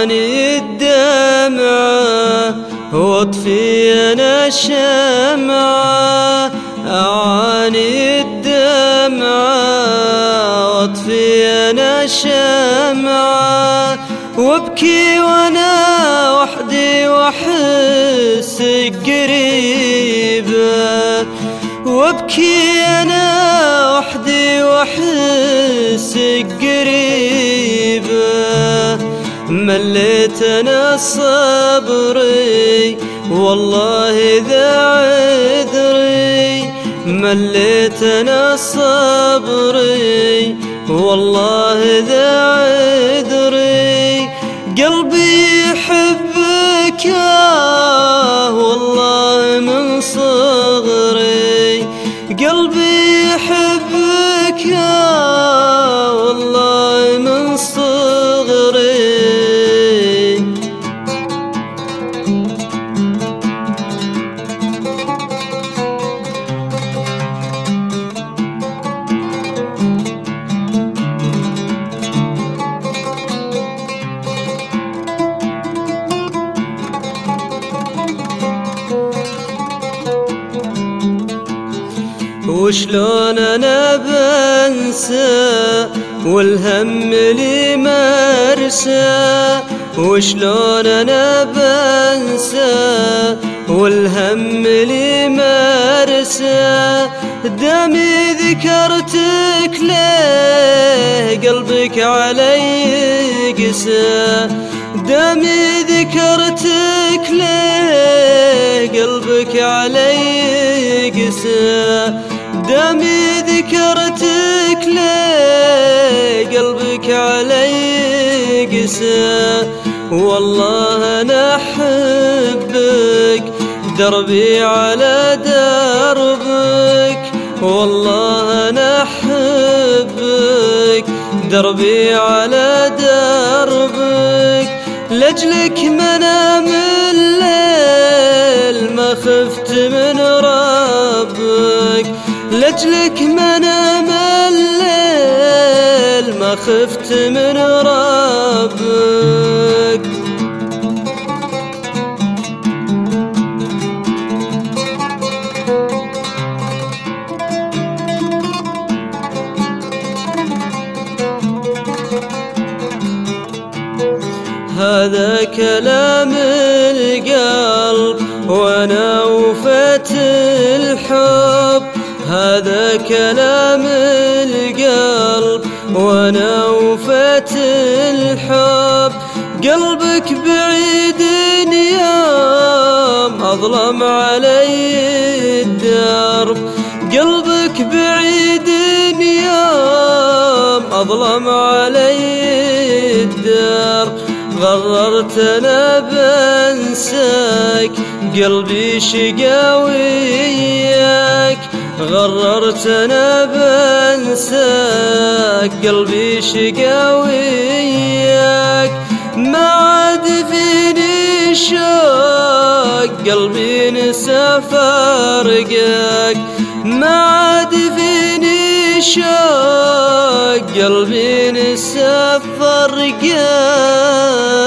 أعاني الدمعة واطفي أنا الشمعة، أعاني الدمعة واطفي أنا الشمعة، وابكي وأنا وحدي وأحس قريبة، وابكي أنا وحدي وأحس قريبة. مليت أنا صبري والله ذا عذري، مليت أنا صبري والله ذا عذري. قلبي يحبك والله من صغري، قلبي يحبك والله من صغري. وشلون أنا بنسى والهم لي مرسى، وشلون أنا بنسى والهم لي مرسى. دامي ذكرتك ليه قلبك علي قسى، دامي ذكرتك ليه قلبك علي قسى، دامي ذكرتك ليه قلبك علي قسى. والله أنا أحبك دربي على دربك، والله أنا أحبك دربي على دربك. لأجلك ما أنام الليل ما خفت من ربك، لأجلك ما أنام الليل ما خفت من ربك. هذا كلام القلب وانا وفت الحب، هذا كلام القلب وانا وفت الحب. قلبك بعيد يوم اظلم علي الدرب، قلبك بعيد يوم اظلم علي الدرب. غررت أنا بنساك قلبي شقا وياك، غررت أنا بنساك قلبي شقا وياك. ما عاد فيني شوق قلبي نسى فارقك، ما عاد فيني شوق قلبي نسى فرقك.